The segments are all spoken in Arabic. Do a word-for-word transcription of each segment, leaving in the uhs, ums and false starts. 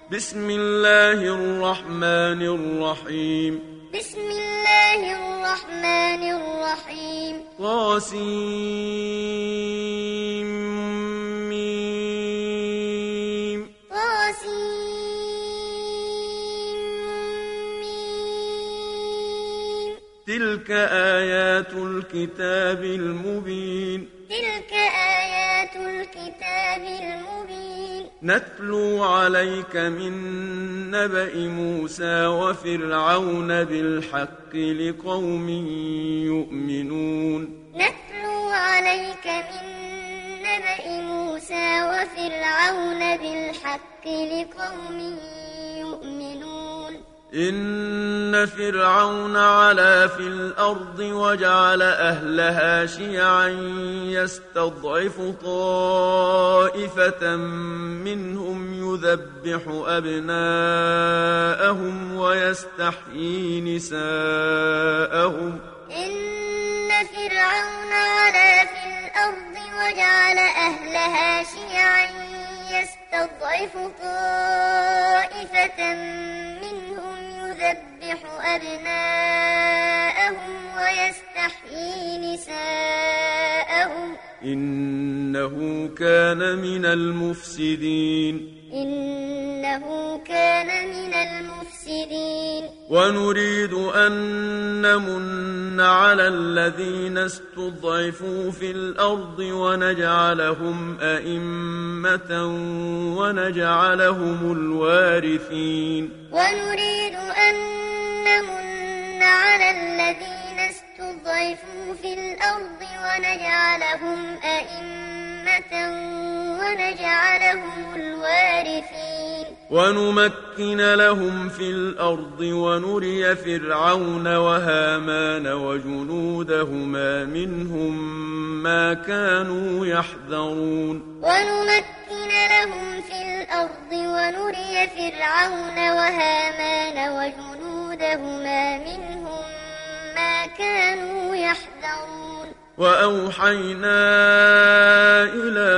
بسم الله الرحمن الرحيم بسم الله الرحمن الرحيم طاسيم ميم طاسيم ميم تلك آيات الكتاب المبين تلك آيات الكتاب المبين نتلو عليك من نبأ موسى وفرعون بالحق لقوم يؤمنون نتلو عليك من نبأ موسى وفرعون بالحق لقوم يؤمنون إن فرعون علا في الأرض وجعل أهلها شيعا يستضعف طائفة منهم يذبح أبناءهم ويستحيي نساءهم إن فرعون علا في الأرض وجعل أهلها شيعا يستضعف طائفة منهم يذبح أبناءهم ويستحيي نساءهم إنه كان من المفسدين إنه كان من المفسدين ونريد أن نمن على الذين استضعفوا في الأرض ونجعلهم أئمة ونجعلهم الوارثين ونريد أن نمن على الذين استضعفوا في الأرض ونجعلهم أئمة ونجعلهم الوارثين ونمكن لهم في الأرض ونري فرعون وهامان وجنودهما منهم ما كانوا يحذرون ونمكن لهم في الأرض ونري فرعون وهامان وجنودهما منهم ما كانوا يحذرون وأوحينا إلى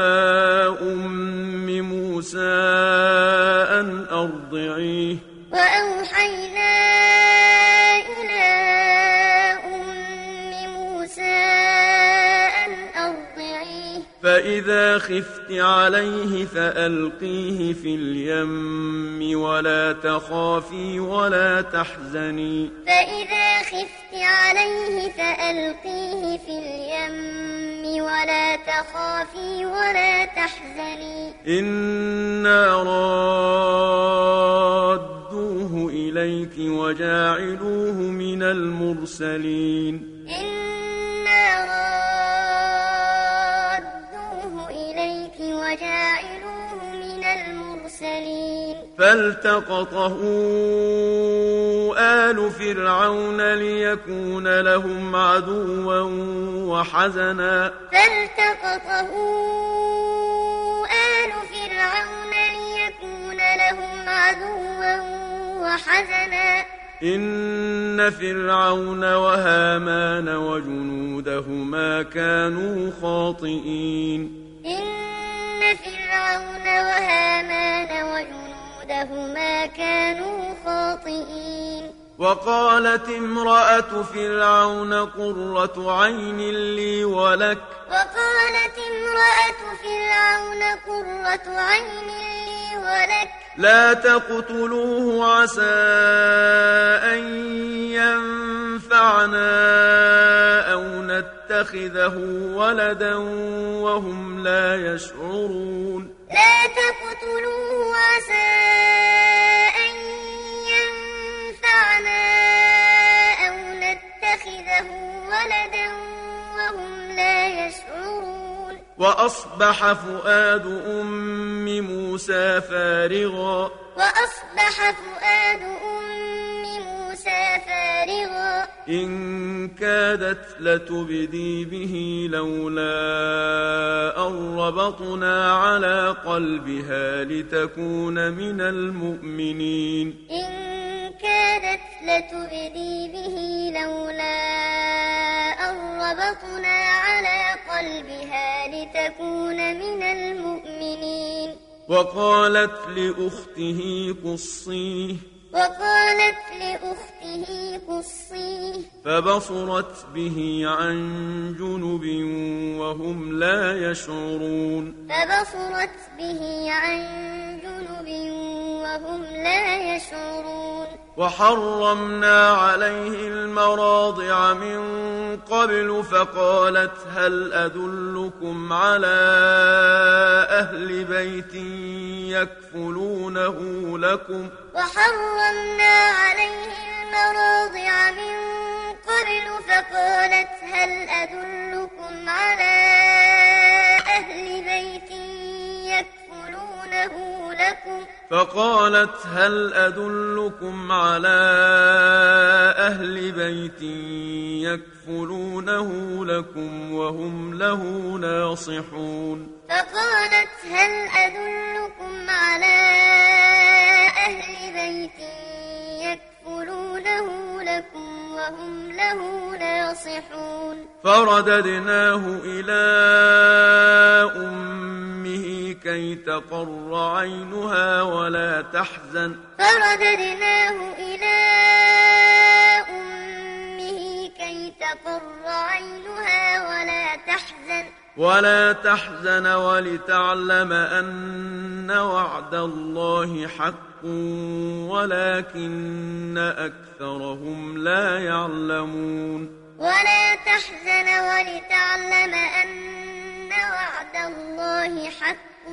أم موسى أن أرضعيه وأوحينا إلى أم موسى أن أرضعيه فإذا خفت عليه فألقيه في اليم ولا تخافي ولا تحزني فإذا خفت عليه فألقيه في اليم ولا تخافي ولا تحزني إنا رادوه إليك وجاعلوه من المرسلين إنا رادوه إليك وجاعلوه من المرسلين فالتقطه آل فرعون ليكون لهم عدوا وحزنا فالتقطه آل فرعون ليكون لهم عدوا وحزنا إن فرعون وهامان وجنودهما كانوا خاطئين إن فرعون وهامان وجنودهما كانوا خاطئين وقالت امرأة فرعون قرة عين لي ولك وقالت امرأة فرعون قرة عين لي ولك لا تقتلوه عسى أن ينفعنا أو نتخذه ولدا وهم لا يشعرون لا تقتلوه عسى أن ينفعنا أو نتخذه ولدا وهم لا يشعرون وأصبح فؤاد أم موسى فارغا وأصبح فؤاد أم موسى فارغا إن كادت لتبدي به لولا أن ربطنا على قلبها لتكون من المؤمنين إن كادت لتبدي به لولا أن ربطنا على قلبها لتكون من المؤمنين وقالت لأخته قصيه وقالت لأخته قصيه فبصرت به عن جنب وهم لا يشعرون فبصرت به عن جنب وهم لا يشعرون وحرمنا عليه المراضع من قبل فقالت هل أدلكم على أهل بيت يكفلونه لكم وحرمنا عليه المراضع من قبل فقالت هل أدلكم على أهل بيت يكفلونه لكم فقالت هل أدلكم على أهل بيت يكفلونه لكم وهم له ناصحون فقالت هل أدلكم على أهل بيت يكفلونه لكم وهم له ناصحون فرددناه إلى أمه كي تقر عينها ولا تحزن فرددناه إلى أمه كي تقر عينها ولا تحزن ولا تحزن ولتعلم أن وعد الله حق ولكن أكثرهم لا يعلمون ولا تحزن ولتعلم أن وعد الله حق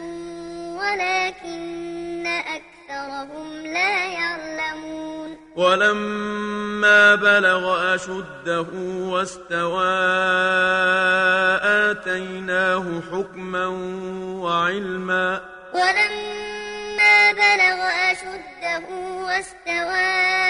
ولكن أكثرهم لا يعلمون ولما بلغ أشده واستوى آتيناه حكما وعلما ولما بلغ أشده واستوى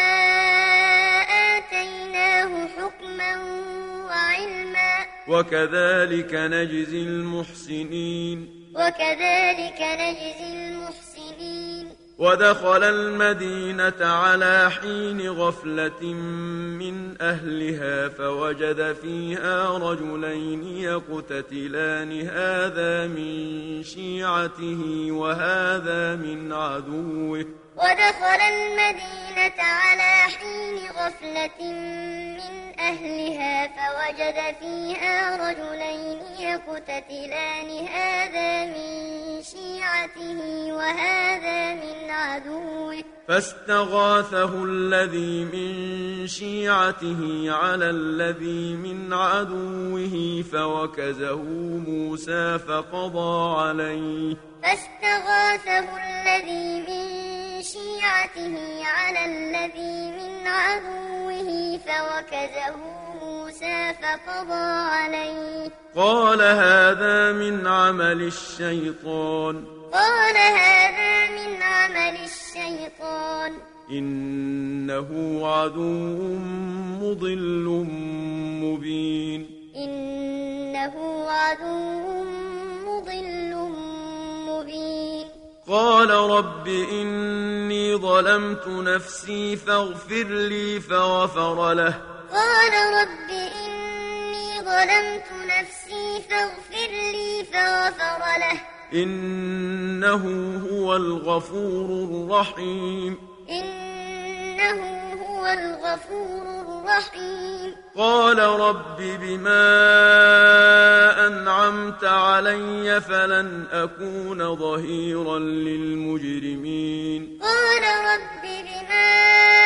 آتيناه حكما وعلما وكذلك نجزي المحسنين وكذلك نجزي المحسنين ودخل المدينة على حين غفلة من أهلها فوجد فيها رجلين يقتتلان هذا من شيعته وهذا من عدوه ودخل المدينة على حين غفلة من أهلها فوجد فيها رجلين يقتتلان هذا من شيعته وهذا من عدوه فاستغاثه الذي من شيعته على الذي من عدوه فوكزه موسى فقضى عليه فاستغاثه الذي من شيعته على الذي من عدوه فوكزه موسى فقضى عليه قال هذا من عمل الشيطان قال هذا من عمل الشيطان إنه عدو مضل مبين إنه عدو مضل مبين قال رب إني ظلمت نفسي فاغفر لي فغفر له قال رب إني ظلمت نفسي فاغفر لي فغفر له إنه هو الغفور الرحيم إنه هو الغفور الرحيم قال رب بما أنعمت علي فلن أكون ظهيرا للمجرمين قال رب بما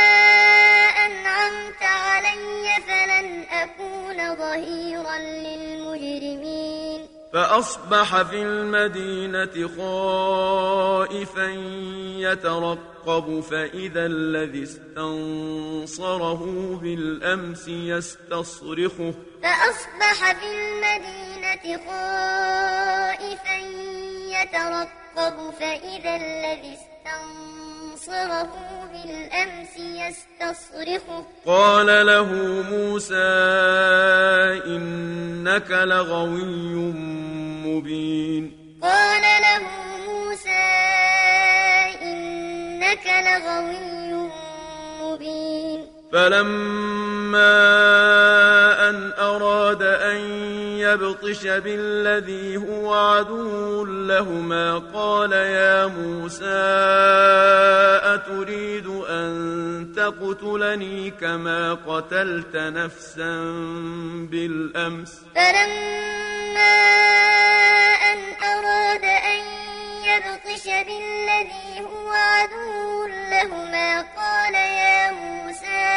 أنعمت علي فلن أكون ظهيرا للمجرمين فأصبح في المدينة خائفا يترقب فإذا الذي استنصره بالأمس يستصرخه فأصبح في المدينة خائفا يترقب فإذا الذي استنصره بالأمس يستصرخه قال له موسى إنك لغوي مبين قال له موسى إنك لغوي مبين فلما أن أراد أن يبطش بالذي هو عدو لهما قال يا موسى أتريد أن تقتلني كما قتلت نفسا بالأمس فلما أن أراد أن يبطش بالذي هو عدو لهما قال يا موسى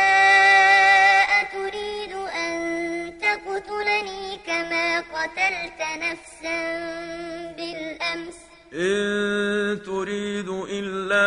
أتريد أن تقتلني كما قتلت نفسا بالأمس إن تريد إلا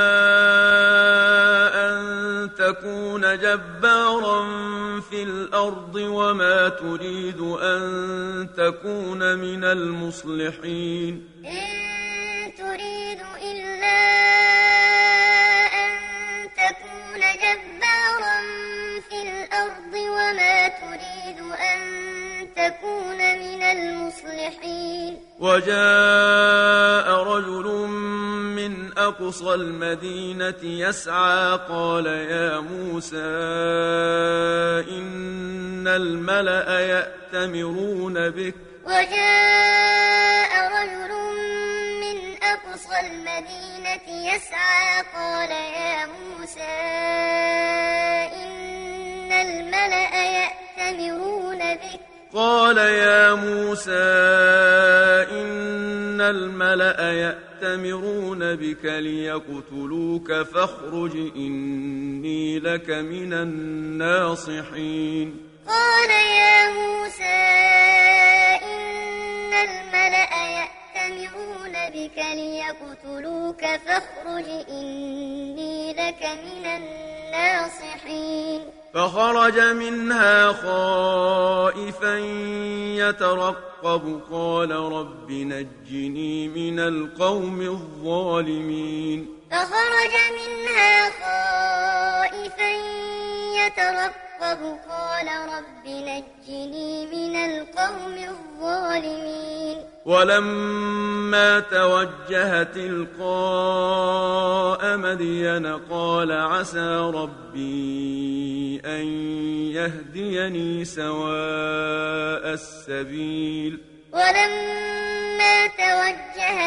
أن تكون جبارا في الأرض وما تريد أن تكون من المصلحين إن تريد إلا أن تكون جبارا في الأرض وما تريد أن تكون من المصلحين وجاء رجل من أقصى المدينة يسعى قال يا موسى إن الملأ يأتمرون بك وجاء رجل من أقصى المدينة يسعى قال يا موسى إن الملأ يأتمرون بك قال يا موسى إن الملأ يأتمرون بك ليقتلوك فاخرج إني لك من الناصحين قال يا موسى إن الملأ يأتمرون بك ليقتلوك فاخرج إني لك من الناصحين فخرج منها خائفا يترقب قال رب نجني من القوم الظالمين فخرج منها خائفا يترقب قال رب نجني من القوم الظالمين ولما توجه تلقاء مدين قال عسى ربي أن يهديني سواء السبيل ولما توجه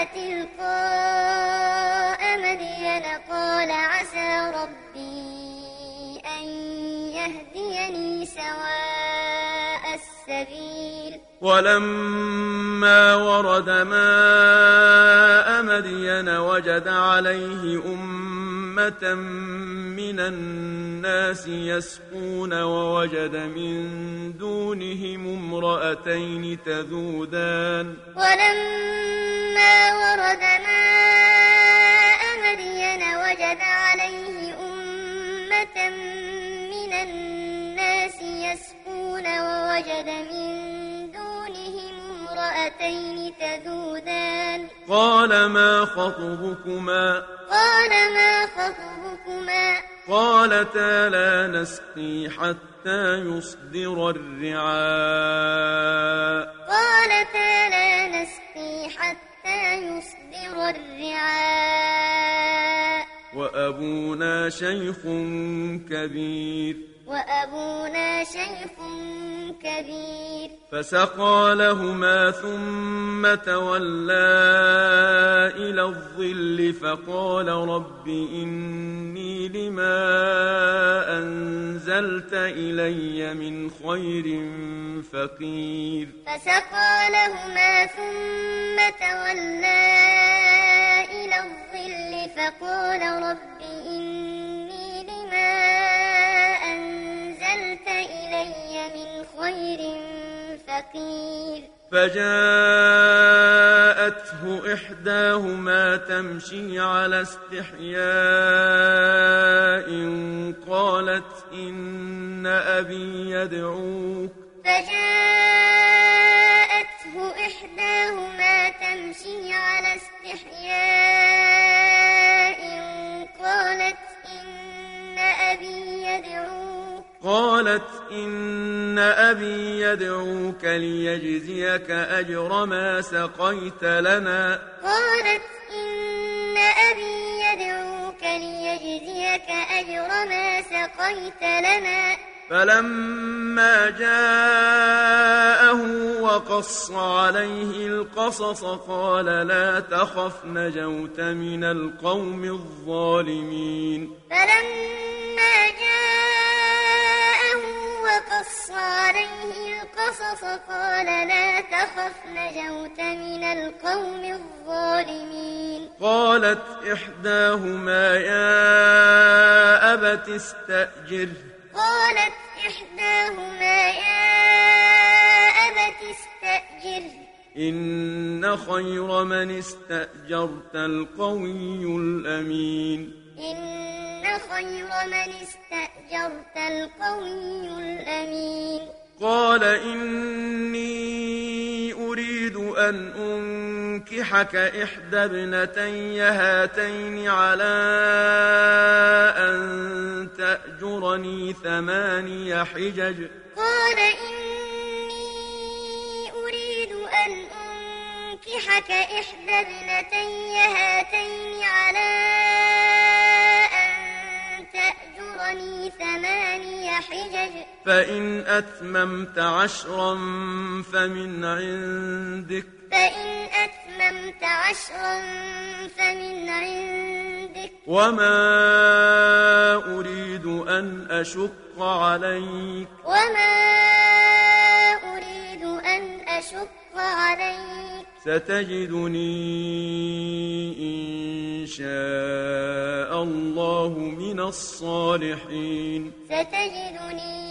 تلقاء مدين قال عسى ربي أن يهديني سواء السبيل ولما ورد ماء مدين وجد عليه أمة من الناس يسقون ووجد من دونهم امرأتين تذودان ولما ورد ماء مدين وجد عليه أمة من الناس يسقون ووجد من امرأتين تذودان قال ما خطبكما قال ما خطبكما قالتا لا نسقي حتى يصدر الرعاء قالتا لا نسقي حتى يصدر الرعاء وأبونا شيخ كبير وأبونا شيخ كبير فسقى لهما ثم تولى إلى الظل فقال رب إني لما أنزلت إلي من خير فقير فسقى لهما ثم تولى إلى الظل فقال رب إني لما أنزلت إلي من خير فقير فجاءته إحداهما تمشي على استحياء قالت إن أبي يدعوك فجاءته إحداهما تمشي على استحياء قالت إن أبي يدعوك قالت إن أبي يدعوك ليجزيك أجر ما سقيت لنا قالت إن أبي يدعوك ليجزيك أجر ما سقيت لنا فلما جاءه وقص عليه القصص قال لا تخف نجوت من القوم الظالمين فلما جاءه وقص عليه القصص قال لا تخف نجوت من القوم الظالمين قالت إحداهما يا أبت استأجره قالت إحداهما يا أبت استأجره إن خير من استأجرت القوي الأمين إن خير من استأجرت القوي الأمين قال إني أريد أن أنكحك إحدى ابنتي هاتين على أن تأجرني ثماني حجج قال إني أريد أن أنكحك إحدى ابنتي هاتين على أن تأجرني ثماني حجج فإن أتممت عشرا فمن عندك فإن أتممت عشرا فمن عندك وما أريد أن أشق عليك وما أريد أن أشق عليك ستجدني إن شاء الله من الصالحين ستجدني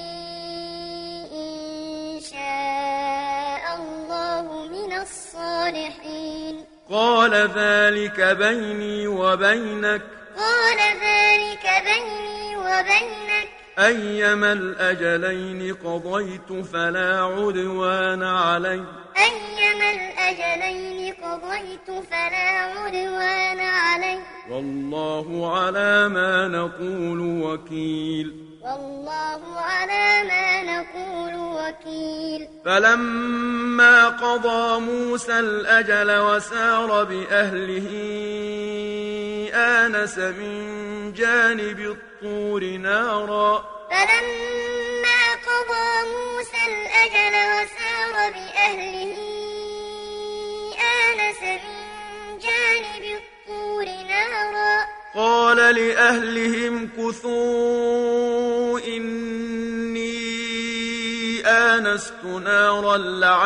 إن شاء الله من الصالحين قال ذلك بيني وبينك قال ذلك بيني وبينك أيما الأجلين قضيت فلا عدوان علي أيما الأجلين قضيت فلا عدوان علي والله على ما نقول وكيل والله على ما نقول وكيل فلما قضى موسى الأجل وسار بأهله آنس من جانب الطور نارا فلما قضى موسى الأجل وسار بأهله آنس من جانب الطور نارا قال لأهلهم كثوا إني آنست نارا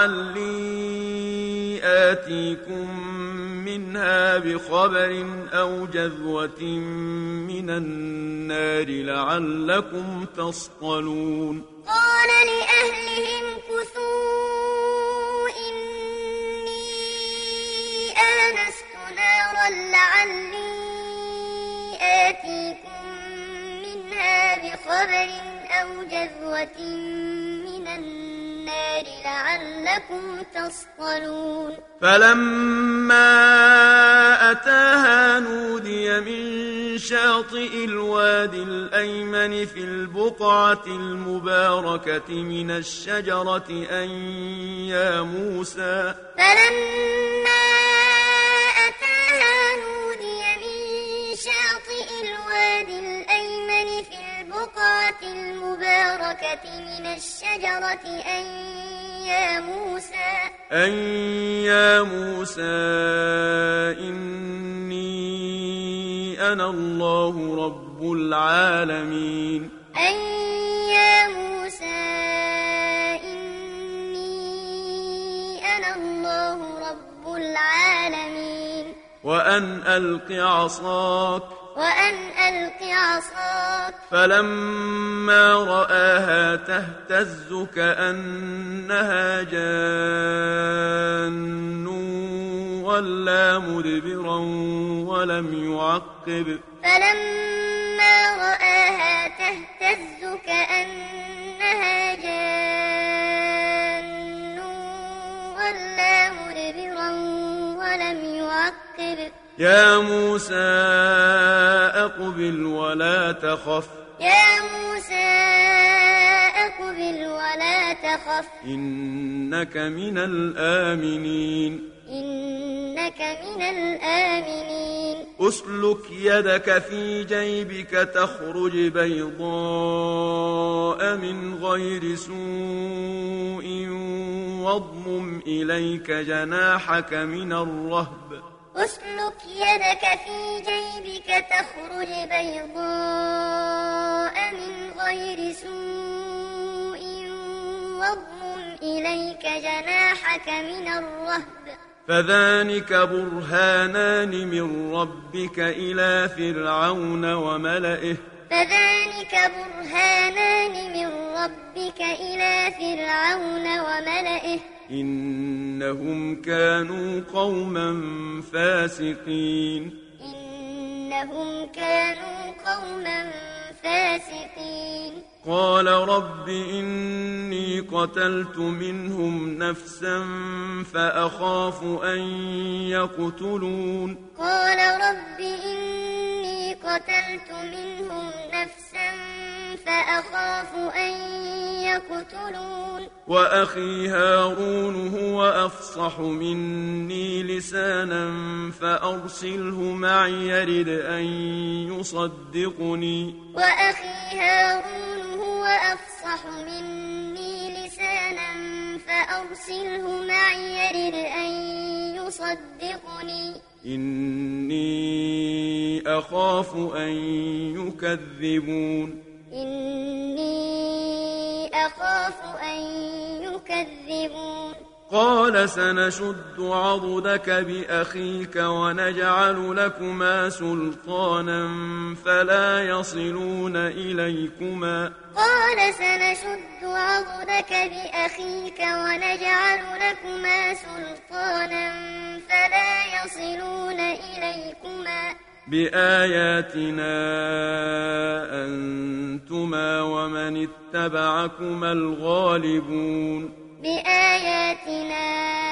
لعلي آتيكم منها بخبر أو جذوة من النار لعلكم تصطلون قال لأهلهم كثوا إني آنست نارا لعلي آتيكم منها بخبر أو جذوة من النار لعلكم تصطلون فلما أتاها نودي من شاطئ الوادي الأيمن في البقعة المباركة من الشجرة أن يا موسى فلما أتاها نودي من شاطئ الوادي الأيمن في البقعة المباركة من الشجرة أن يا موسى أن يا موسى إني أنا الله رب العالمين أن يا موسى إني أنا الله رب العالمين وأن ألق عصاك وأن ألق عصاك فلما رآها تهتز كأنها جان ولا مدبرا ولم يعقب فلما رآها تهتز كأنها جان ولا مدبرا ولم يعقب يا موسى أقبل ولا تخف يا موسى أقبل ولا تخف إنك من الآمنين إنك من الآمنين أسلك يدك في جيبك تخرج بيضاء من غير سوء واضمم إليك جناحك من الرهب أسلك يدك في جيبك تخرج بيضاء من غير سوء واضمم إليك جناحك من الرهب فذلك برهانان من ربك إلى فرعون وملئه فذلك برهانان من ربك إلى فرعون وملئه إنهم كانوا قوما فاسقين إنهم كانوا قوما فاسقين قال رب إني قتلت منهم نفسا فأخاف أن يقتلون قال رب إني قتلت منهم نفسا فأخاف أن يقتلون وأخي هارون هو أفصح مني لسانا فأرسله معي يرد أن يصدقني وأخي هارون هو أفصح مني لسانا فأرسله معي يرد أن يصدقني إني أخاف أن يكذبون إني أخاف أن يكذبون قال سنشد عضدك بأخيك ونجعل لكما سلطانا فلا يصلون إليكما قال سنشد عضدك بأخيك ونجعل لكما سلطانا فلا يصلون إليكما بآياتنا أنتما ومن اتبعكما الغالبون بآياتنا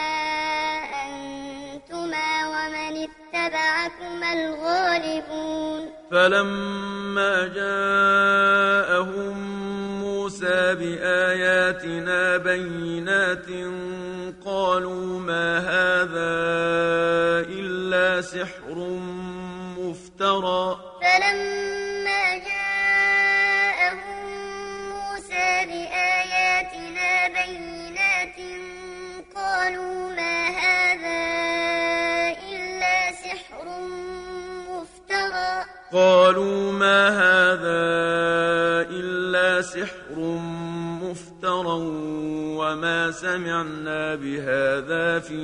أنتما ومن اتبعكما الغالبون فلما جاءهم موسى بآياتنا بينات قالوا ما هذا إلا سحر مفترى فلما جاءهم موسى بآياتنا بينات قالوا ما هذا إلا سحر مفترى قالوا ما هذا إلا سحر مفترى وما سمعنا بهذا في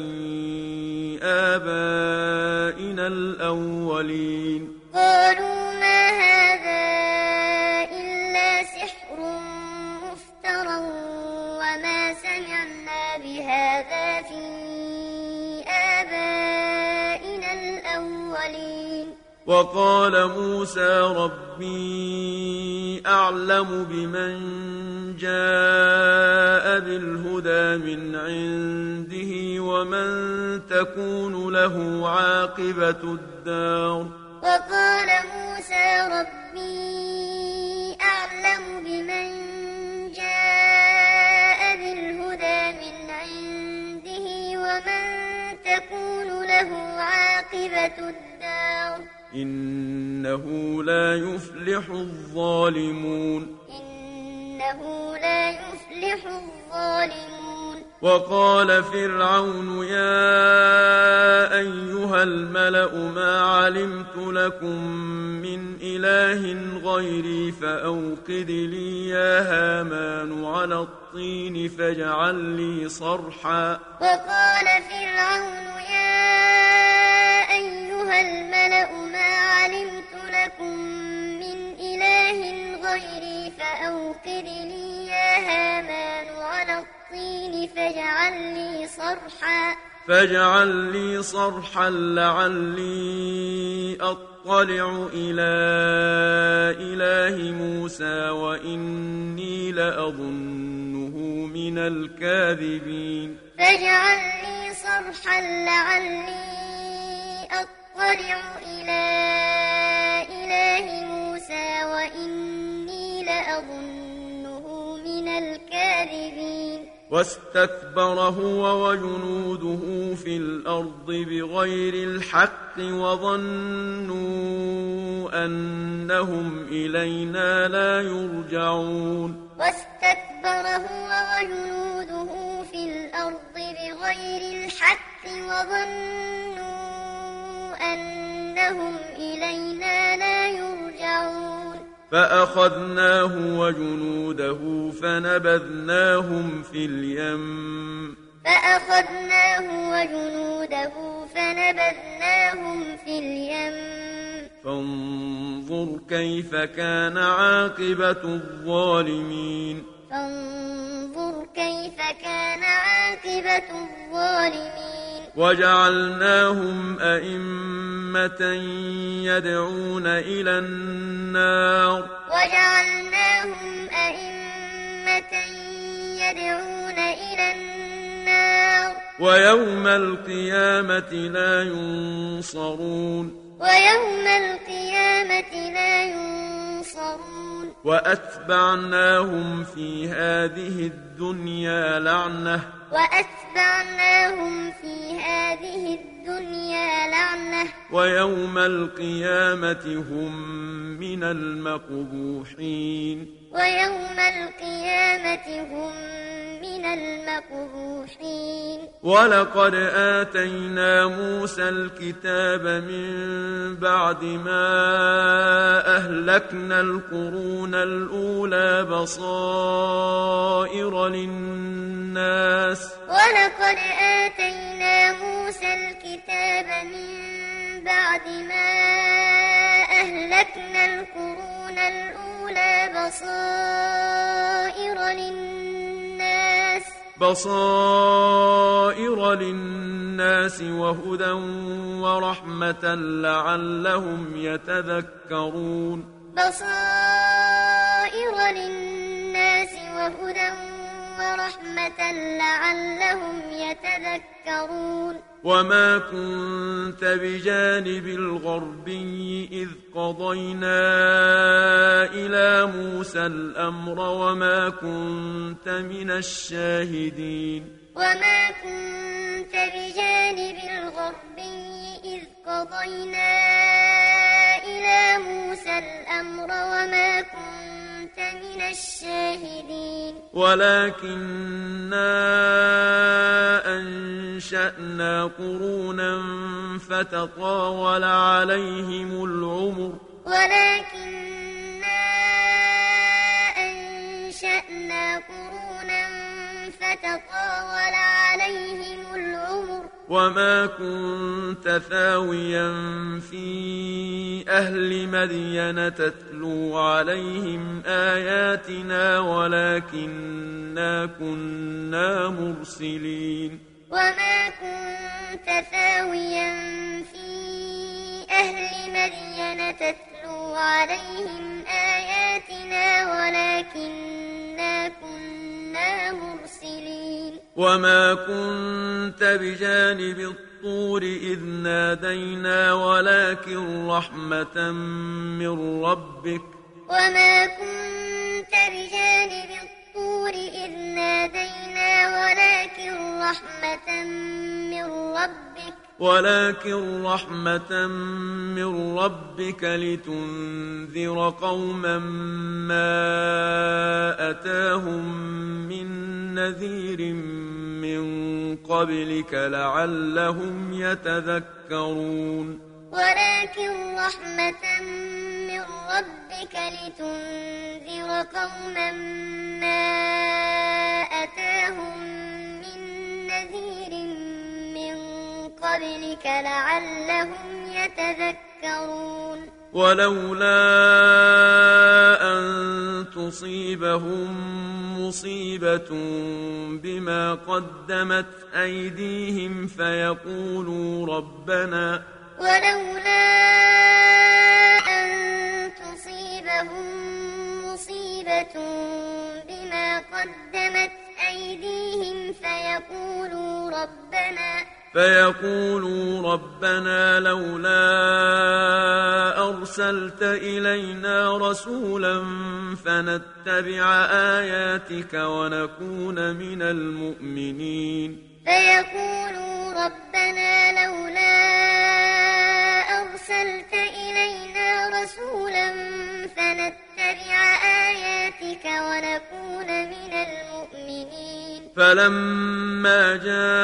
آبائنا الأولين قالوا ما هذا إلا سحر مفترى وما سمعنا بهذا في آبائنا الأولين وقال موسى ربي أعلم بمن جاء بالهدى من عنده ومن تكون له عاقبة الدار وقال موسى ربي أعلم بمن جاء بالهدى من عنده ومن تكون له عاقبة الدار إنه لا يفلح الظالمون إنه لا يفلح الظالمون وقال فرعون يا أيها الملأ ما علمت لكم من إله غيري فأوقد لي يا هامان على الطين فاجعل لي صرحا وقال فرعون يا أيها الملأ ما علمت لكم من إله غيري فأوقد لي يا هامان على الطين فاجعل لي صرحا فاجعل لي صرحا لعلي أطلع إلى إله موسى وإني لأظنه من الكاذبين فاجعل لي صرحا لعلي أطلع إلى إله موسى وإني لأظنه من الكاذبين واستكبر هو وجنوده في الأرض بغير الحق وظنوا أنهم إلينا لا يرجعون واستكبر هو وجنوده في الأرض بغير الحق وظنوا أنهم إلينا لا يرجعون فأخذناه وجنوده فنبذناهم في اليم فأخذناه وجنوده فنبذناهم في اليم فانظر كيف كان عاقبة الظالمين فانظر كيف كان عاقبة الظالمين وجعلناهم أئمة يدعون إلى النار وجعلناهم أئمة يدعون إلى النار ويوم القيامة لا ينصرون ويوم القيامة لا ينصرون وأتبعناهم في هذه الدنيا لعنة وأتبعناهم في هذه الدنيا لعنة ويوم القيامة هم من المقبوحين ويوم القيامة هم من المقبوحين ولقد آتينا موسى الكتاب من بعد ما أهلكنا القرون الأولى بصائر للناس ولقد آتينا موسى الكتاب من بعد ما أهلكنا القرون الأولى بصائر للناس بصائر للناس وهدى ورحمة لعلهم يتذكرون بصائر للناس وهدى ورحمة لعلهم يتذكرون وما كنت بجانب الغربي إذ قضينا إلى موسى الأمر وما كنت من الشاهدين وما كنت بجانب الغربي إذ قضينا إلى موسى الأمر وما كنت من الشاهدين ولكننا أنشأنا قرونا فتطاول عليهم العمر ولكننا أنشأنا قرونا فتطاول عليهم العمر وما كنت ثاويا في أهل مدين تتلو عليهم آياتنا ولكننا كنا مرسلين وما كنت ثاويا في أهل مدين تتلو عليهم آياتنا ولكننا كنا مرسلين وما كنت بجانب الطور إذ نادينا ولكن رحمة من ربك وما كنت بجانب الطور إذ نادينا ولكن رحمة من ربك ولكن رحمة من ربك لتنذر قوما ما أتاهم من نذير من قبلك لعلهم يتذكرون ولكن رحمة من ربك لتنذر قوما ما أتاهم من نذير من قبلك لعلهم يتذكرون ولولا أن تصيبهم مصيبة بما قدمت أيديهم فيقولوا ربنا ولولا أن تصيبهم مصيبة بما قدمت أيديهم فيقولوا ربنا فيقولوا ربنا لولا أرسلت إلينا رسولا فنتبع آياتك ونكون من المؤمنين فيقولوا ربنا لولا أرسلت إلينا رسولا فنتبع آياتك ونكون من المؤمنين فلما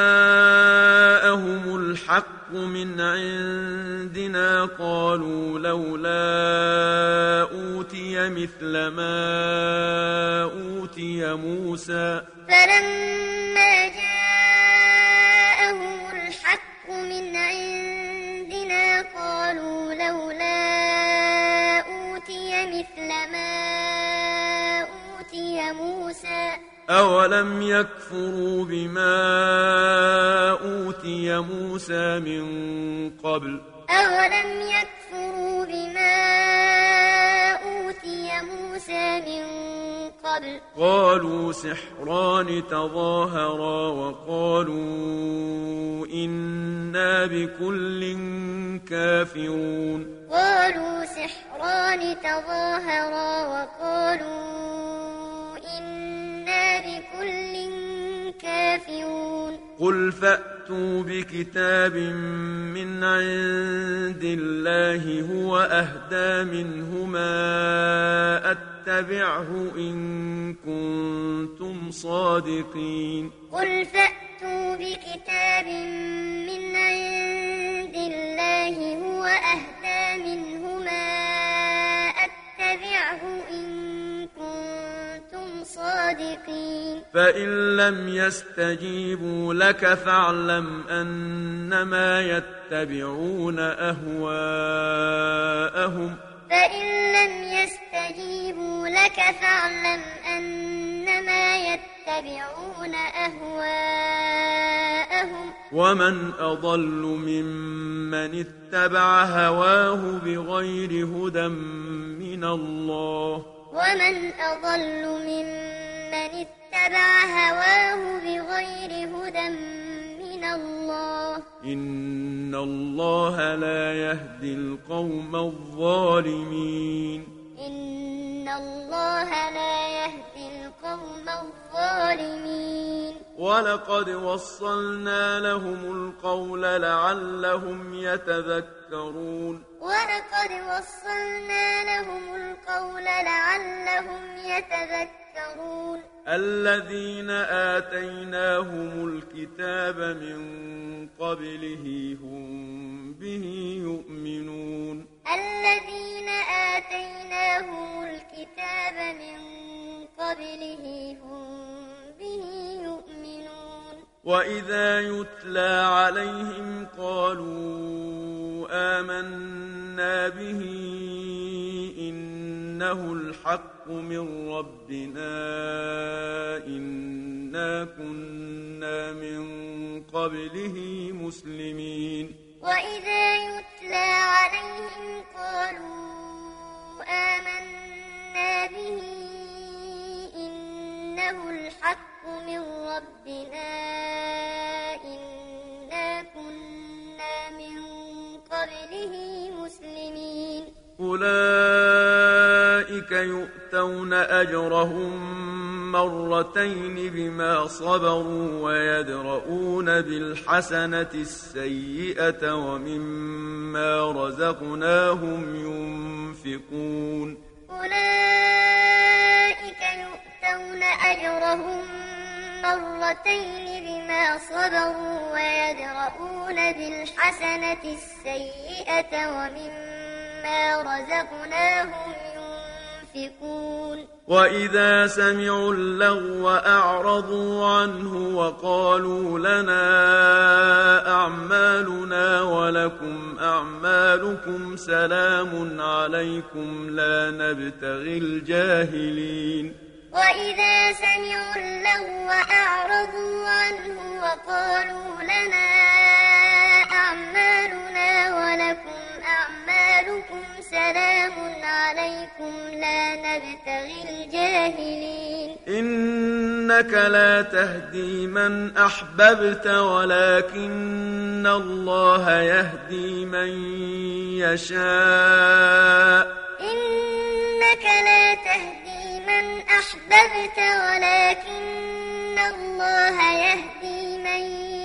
جاءهم الحق من عندنا قالوا لولا أوتي مثل ما أوتي موسى فلما جاءهم الحق من عندنا قالوا لولا أوتي مثل ما أوتي موسى أولم يكفروا بما أوتي موسى من قبل أولم يكفروا بما أوتي موسى من قبل قالوا سحران تظاهرا وقالوا إنا بكل كافرون قالوا سحران تظاهرا وقالوا إنا بكل كافرون قل فأتوا بكتاب من عند الله هو أهدى منهما أتبعه إن كنتم صادقين قل فأتوا بكتاب من عند الله هو أهدى منهما أتبعه إن كنتم صادقين فإن لم يستجيبوا لك فاعلم أنما يتبعون أهواءهم فإن لم يستجيبوا لك فاعلم أنما يتبعون أهواءهم ومن أضل ممن اتبع هواه بغير هدى من الله ومن أضل ممن اتبع هواه بغير هدى من الله إن الله لا يهدي القوم الظالمين إن الله لا يهدي القوم الظالمين ولقد وصلنا لهم القول لعلهم يتذكرون ولقد وصلنا لهم القول لعلهم يتذكرون الذين آتيناهم الكتاب من قبله هم به يؤمنون الذين آتيناهم الكتاب من قبله هم به يؤمنون وإذا يتلى عليهم قالوا آمنا به إنه الحق من ربنا إنا كنا من قبله مسلمين وإذا يتلى عليهم قالوا آمنا به إنه الحق من ربنا إنا كنا من قبله مسلمين أولئك يؤتون أجرهم مرتين بما صبروا ويدرؤون بالحسنة السيئة ومما رزقناهم ينفقون أولئك يؤتون أجرهم مرتين بما صبروا ويدرؤون بالحسنة السيئة ومما رزقناهم ينفقون وإذا سمعوا اللغو أعرضوا عنه وقالوا لنا أعمالنا ولكم أعمالكم سلام عليكم لا نبتغي الجاهلين وإذا سمعوا اللغو أعرضوا عنه وقالوا لنا أعمالنا ولكم أعمالكم سلام عليكم لا نبتغي الجاهلين إن إنك لا تهدي من أحببت ولكن الله يهدي من يشاء إنك لا تهدي من أحببت ولكن الله يهدي من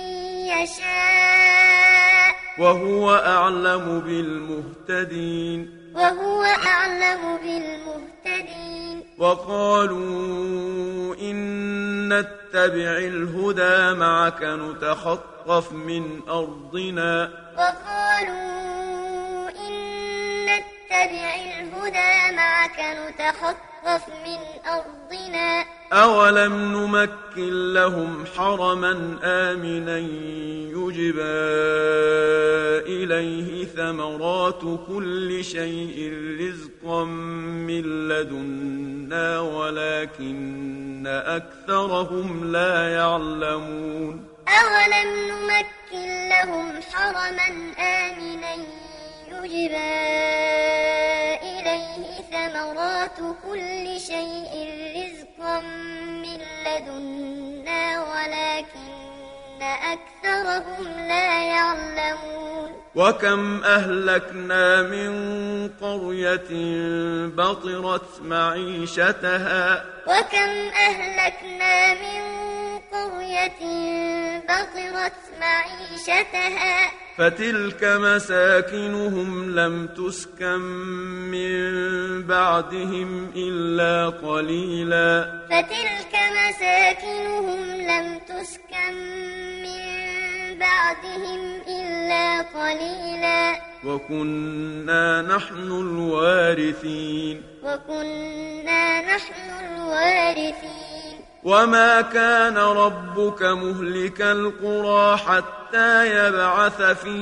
يشاء وهو أعلم بالمهتدين وهو أعلم بالمهتدين وقالوا إن نتبع الهدى معك نتخطف من أرضنا وقالوا إن نتبع الهدى معك نتخطف من أرضنا أولم نمكن لهم حرما آمنا يجبى إليه ثمرات كل شيء رزقا من لدنا ولكن أكثرهم لا يعلمون أولم نمكن لهم حرما آمنا يجبى إليه ثمرات كل شيء رزقا من لدنا ولكن أكثرهم لا يعلمون وكم أهلكنا من قرية بطرت معيشتها وكم أهلكنا من قرية بطرت معيشتها فتلك مساكنهم لم تسكن من بعدهم إلا قليلا فتلك مساكنهم لم تسكن من بعدهم إلا قليلا وكنا نحن الوارثين وكنا نحن الوارثين وما كان ربك مهلك القرى حتى يبعث في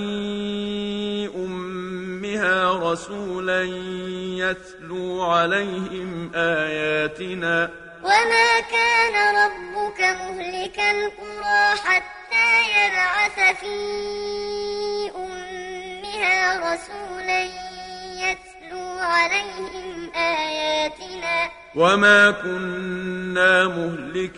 أمها رسولا يتلو عليهم آياتنا وما كان ربك مهلك القرى حتى يبعث في أمها رسولا يتلو عليهم آياتنا وما كنا مهلك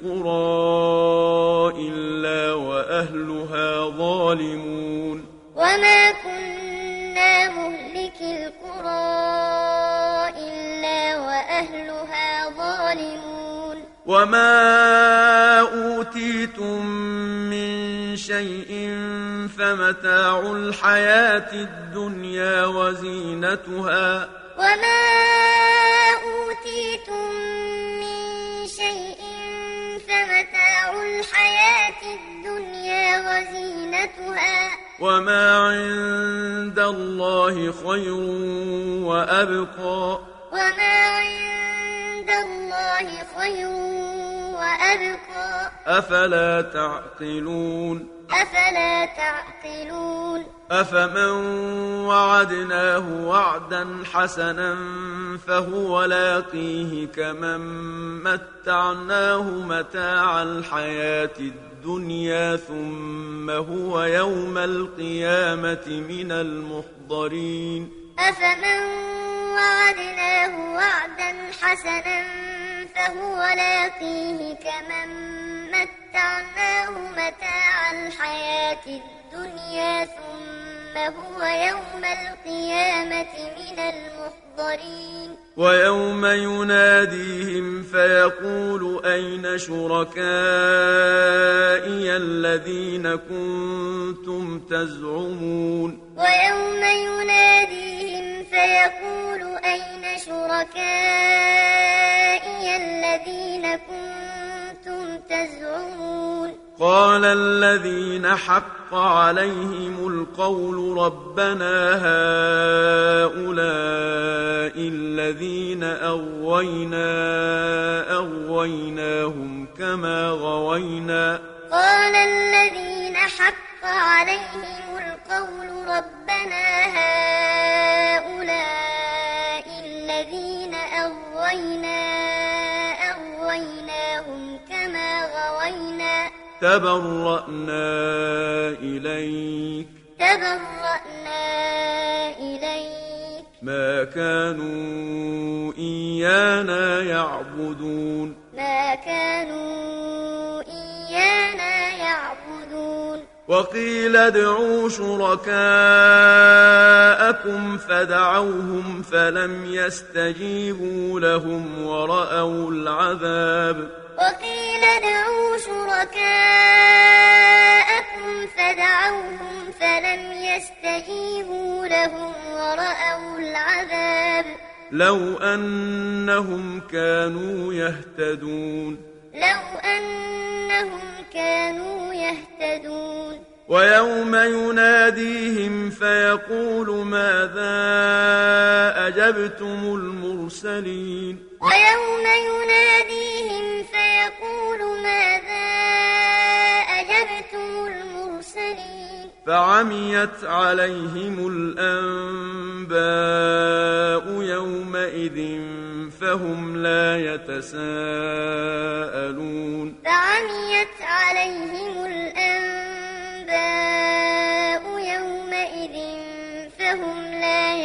القرى إلا وأهلها ظالمون وما كنا مهلك القرى إلا وأهلها ظالمون وما أوتيتم من شيء فمتاع الحياة الدنيا وزينتها وما أوتيتم من شيء فمتاع الحياة الدنيا وزينتها وما عند الله خير وأبقى وما عند الله خير وأبقى أفلا تعقلون أفلا تعقلون أفمن وعدناه وعدا حسنا فهو لاقيه كمن متعناه متاع الحياة الدنيا ثم هو يوم القيامة من المحضرين أفمن وعدناه وعدا حسنا فهو لاقيه كمن متعناه متاع الحياة الدنيا ثم هو يوم القيامة من المحضرين ويوم يناديهم فيقول أين شركائي الذين كنتم تزعمون ويوم يناديهم فيقول أين شركائي الذين كنتم تزعمون قال الذين حق عليهم القول ربنا هؤلاء الذين أغوينا أغويناهم كما غوينا قال الذين حق عليهم القول ربنا هؤلاء الذين أغوينا أغويناهم كما غوينا تبرأنا إليك تبرأنا إليك ما كانوا إيانا يعبدون ما ما كانوا إيانا يعبدون وقيل ادعوا شركاءكم فدعوهم فلم يستجيبوا لهم ورأوا العذاب وقيل ادعوا شركاءكم فدعوهم فلم يستجيبوا لهم ورأوا العذاب لو أنهم كانوا يهتدون لو أنهم كانوا يهتدون ويوم يناديهم فيقول ماذا أجبتم المرسلين ويوم يناديهم فيقول ماذا أجبتم المرسلين فعميت عليهم الأنباء يومئذ فهم لا يتساءلون فعميت عليهم الأنباء يومئذ فهم لا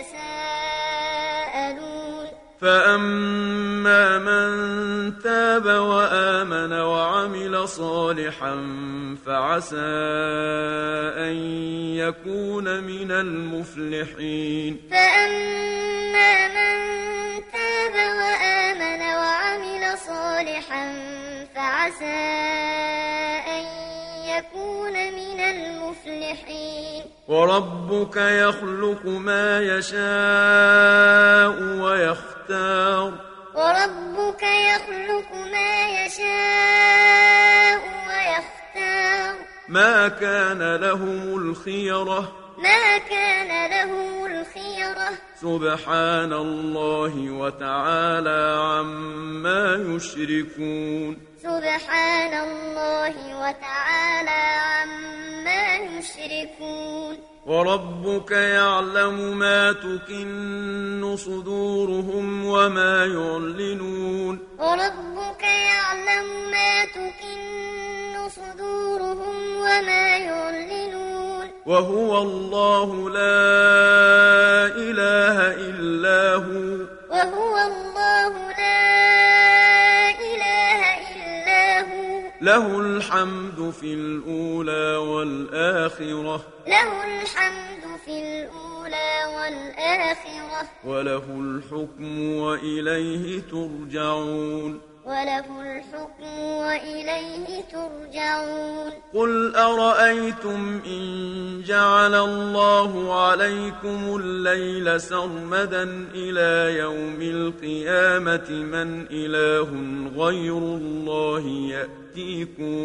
يتساءلون فأما من تاب وآمن وعمل صالحا فعسى أن يكون من المفلحين فأما من تاب وآمن وعمل صالحا فعسى أن يكون من المفلحين وربك يخلق ما يشاء ويختار وربك يخلق ما يشاء ويختار ما كان لهم الخيرة ما كان لهم الخيرة سبحان الله وتعالى عما يشركون سبحان الله وتعالى عما يشركون وربك يعلم ما تكن صدورهم وما يعلنون وربك يعلم ما تكن صدورهم وما يعلنون وهو الله لا إله إلا هو وهو الله لا إله إلا هو له الحمد في الأولى والآخرة له الحمد في الأولى والآخرة وله الحكم وإليه ترجعون وله الحكم وإليه ترجعون قل أرأيتم إن جعل الله عليكم الليل سرمدا إلى يوم القيامة من إله غير الله يأتيكم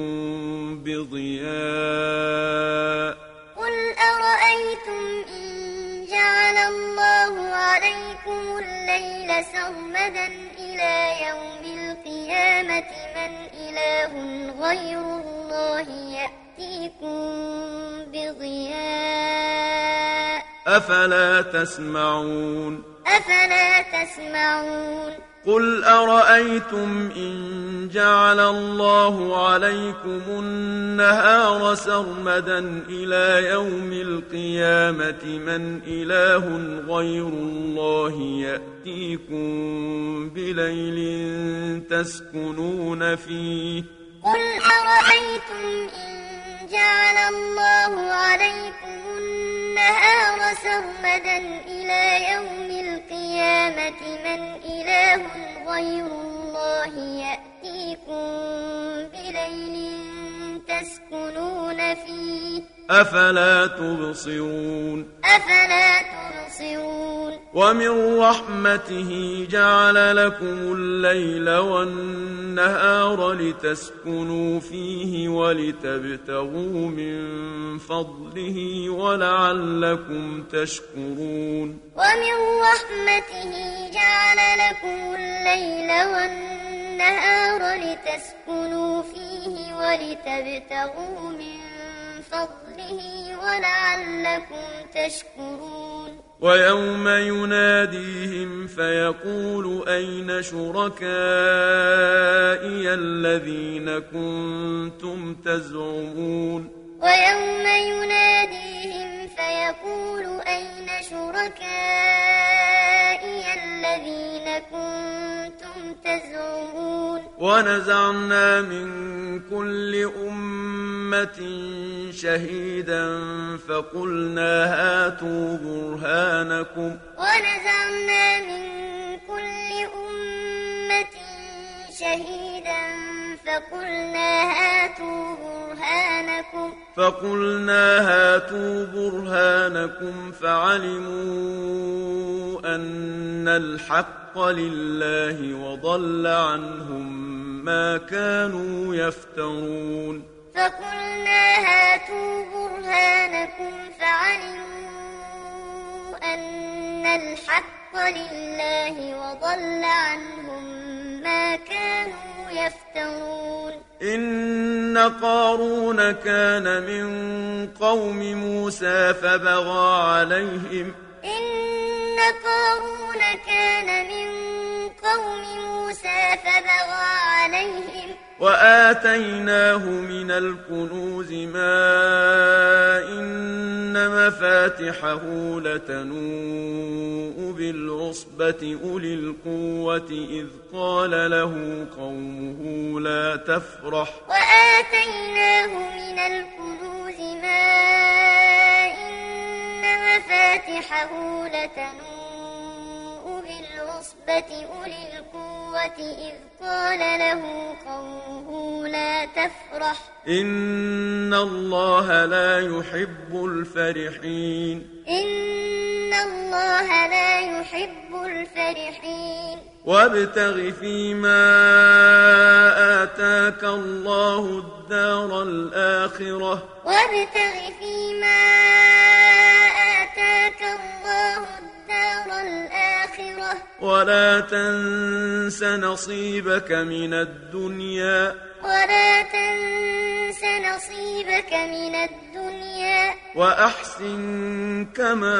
بضياء قل أرأيتم إن جعل الله عليكم الليل سرمدا إلى يوم القيامة من إله غير الله يأتيكم بضياء أفلا تسمعون أفلا تسمعون قل أرأيتم إن جعل الله عليكم النهار سرمدا إلى يوم القيامة من إله غير الله يأتيكم بليل تسكنون فيه قل أرأيتم إن جعل الله عليكم النهار سرمدا إلى يوم القيامة من إله غير الله يأتيكم بليل تسكنون فيه أفلا تبصرون أفلا تبصرون ومن رحمته جعل لكم الليل والنهار لتسكنوا فيه ولتبتغوا من فضله ولعلكم تشكرون ومن رحمته جعل لكم الليل والنهار لتسكنوا فيه ولتبتغوا من فضله ولعلكم تشكرون ويوم يناديهم فيقول أين شركائي الذين كنتم تزعمون ويوم يناديهم فيقول أين شركائي الذين كنتم تزعمون ونزعنا من كل أمة شهيدا فقلنا هاتوا برهانكم ونزعنا من كل أمة شهيدا فقلنا هاتوا برهانكم فقلنا هاتوا برهانكم فعلموا أن الحق لله وضل عنهم ما كانوا يفترون فقلنا هاتوا برهانكم فعلموا أن الحق لله وضل عنهم ما كانوا يفترون إن قارون كان من قوم موسى فبغى عليهم إن قارون كان من قوم موسى فبغى عليهم وآتيناه من الكنوز ما إن مفاتحه لتنوء بالعصبة أولي القوة إذ قال له قومه لا تفرح وآتيناه من الكنوز ما إن مفاتحه لتنوء بالعصبة أولي القوة إذ قال له قومه لا تفرح إن الله لا يحب الفرحين إن الله لا يحب الفرحين وابتغ فيما آتاك الله الدار الآخرة وابتغ فيما آتاك الله الدار الآخرة ولا تنس نصيبك من الدنيا ولا تنس نصيبك من الدنيا وأحسن كما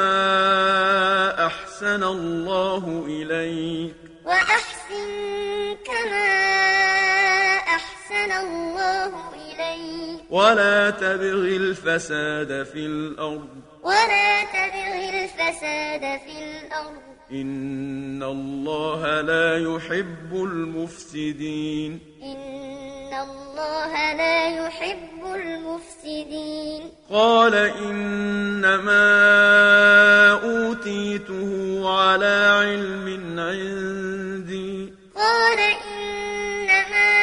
أحسن الله إليك وأحسن كما أحسن الله إليك ولا تبغ الفساد في الأرض ولا تبغ الفساد في الأرض إن الله لا يحب المفسدين إن الله لا يحب المفسدين قال إنما أوتيته على علم عندي قال إنما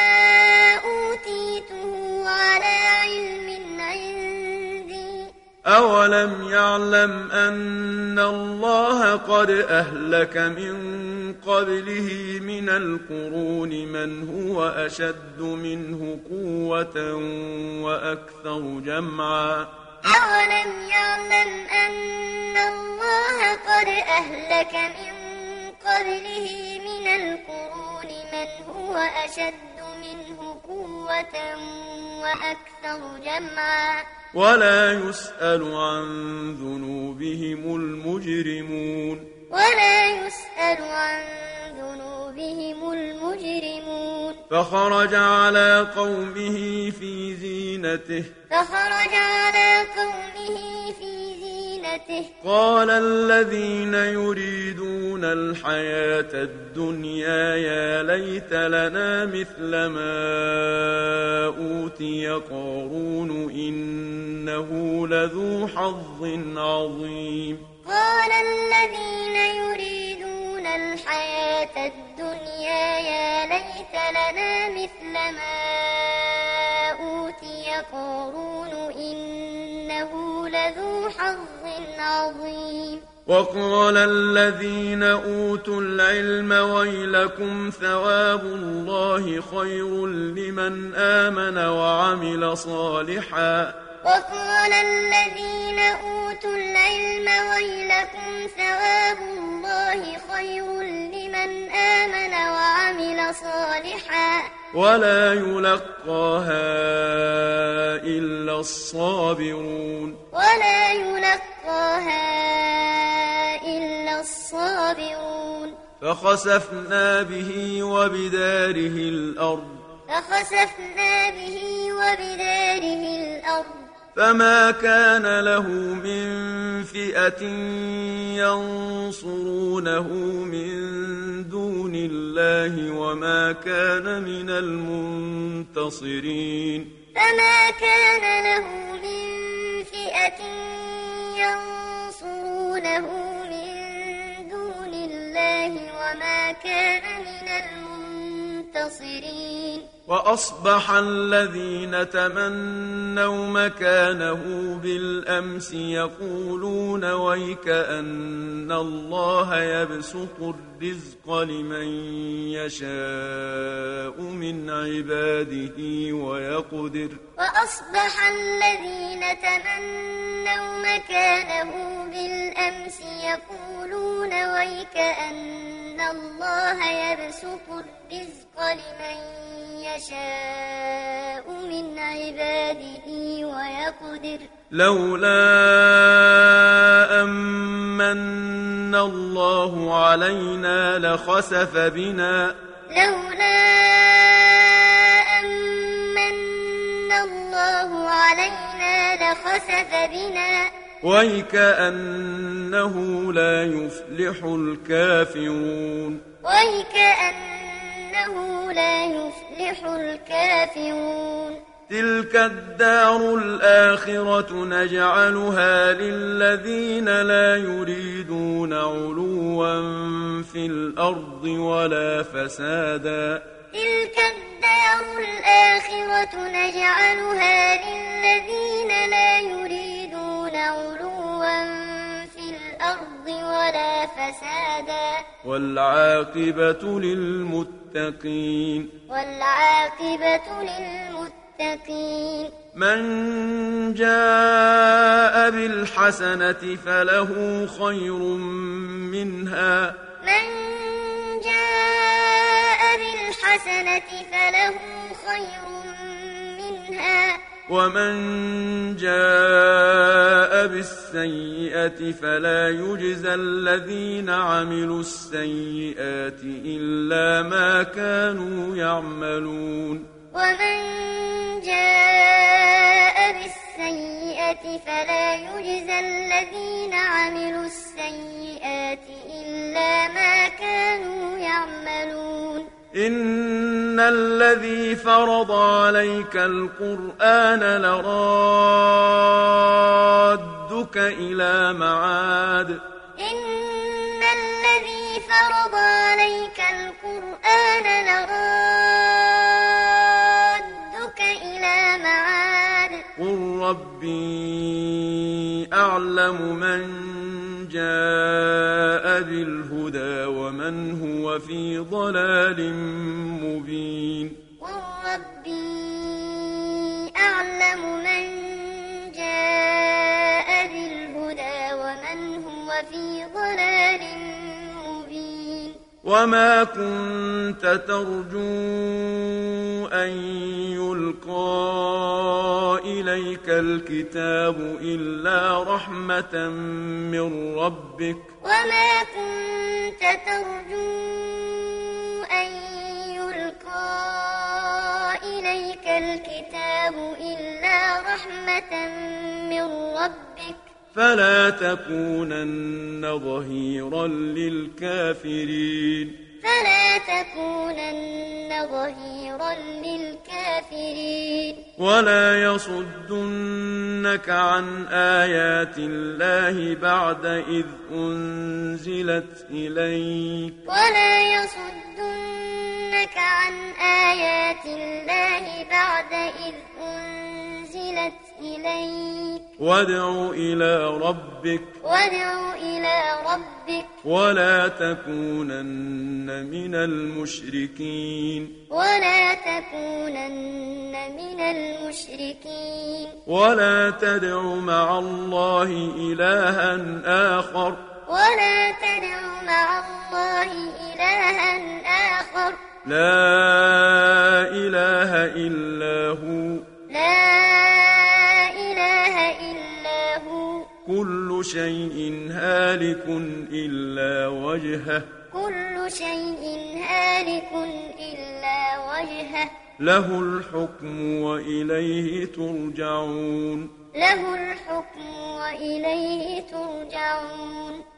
أوتيته على علم عندي أولم يعلم أن الله قد أهلك من قبله من القرون من هو أشد منه قوة وأكثر جمعا أولم يعلم أن الله قد أهلك من قبله من القرون من هو أشد منه قوة وأكثر جمعا ولا يسأل عن ذنوبهم المجرمون ولا يسأل عن ذنوبهم المجرمون فخرج على قومه في زينته فخرج على قومه في زينته قال الذين يريدون الحياة الدنيا يا ليت لنا مثل ما أوتي قارون إنه لذو حظ عظيم قال الذين يريدون الحياة الدنيا يا ليت لنا مثل ما أوتي قارون إنه لذو حظ عظيم وقال الذين أوتوا العلم ويلكم ثواب الله خير لمن آمن وعمل صالحا وقال الذين أوتوا العلم ويلكم ثواب الله خير لمن آمن وعمل صالحا ولا يلقاها إلا الصابرون ولا يلقاها إلا الصابرون فخسفنا به وبداره الأرض فخسفنا به وبداره الأرض فما كان له من فئة ينصرونه من دون الله وما كان من المنتصرين فما كان له من فئة ينصرونه من دون الله وما كان من المنتصرين وأصبح الذين تمنوا مكانه بالأمس يقولون ويك أن الله يبسط الرزق لمن يشاء من عباده ويقدر وأصبح الذين تمنوا مكانه بالأمس يقولون ويك أن الله يبسط الرزق لمن يشاء من عباده ويقدر لولا أمن الله علينا لخسف بنا لولا أمن الله علينا لخسف بنا ويكأنه لا يفلح الكافرون ويكأنه لا يفلح الكافرون تلك الدار الآخرة نجعلها للذين لا يريدون علوا في الأرض ولا فسادا تلك الدار الآخرة نجعلها للذين لا يريدون علوا في الأرض ولا فسادا والعاقبة للمتقين والعاقبة للمتقين من جاء بالحسنة فله خير منها من جاء بالحسنة فله خير منها ومن جاء بالسيئة فلا يجزى الذين عملوا السيئات إلا ما كانوا يعملون ومن جاء بالسيئة فلا يجزى الذين عملوا السيئات إلا ما كانوا يعملون إن الذي فرض عليك القرآن لرادك إلى معاد إن الذي فرض عليك القرآن لرادك إلى معاد قل ربي أعلم من جاء بالهدى ومن هو في ضلال مبين قل ربي أعلم من جاء بالهدى ومن هو في ضلال مبين وما كنت ترجو أن يلقى إليك الكتاب إلا رحمة من ربك وما كنت ترجو أن يلقى إليك الكتاب إلا رحمة من ربك فلا تكونن ظهيرا للكافرين فلا تكونن ظهيرا للكافرين ولا يصدنك عن آيات الله بعد إذ أنزلت إليك ولا يصدنك عن آيات الله بعد إذ أنزلت إليك وادع إلى ربك وادع إلى ربك ولا تكونن من المشركين ولا تكونن من المشركين ولا تدع مع الله إلها آخر ولا تدع مع الله إلها آخر لا إله إلا هو لا إله إلا هو كل شيء هالك إلا وجهه كل شيء هالك إلا وجهه وجهه له الحكم وإليه ترجعون له الحكم وإليه ترجعون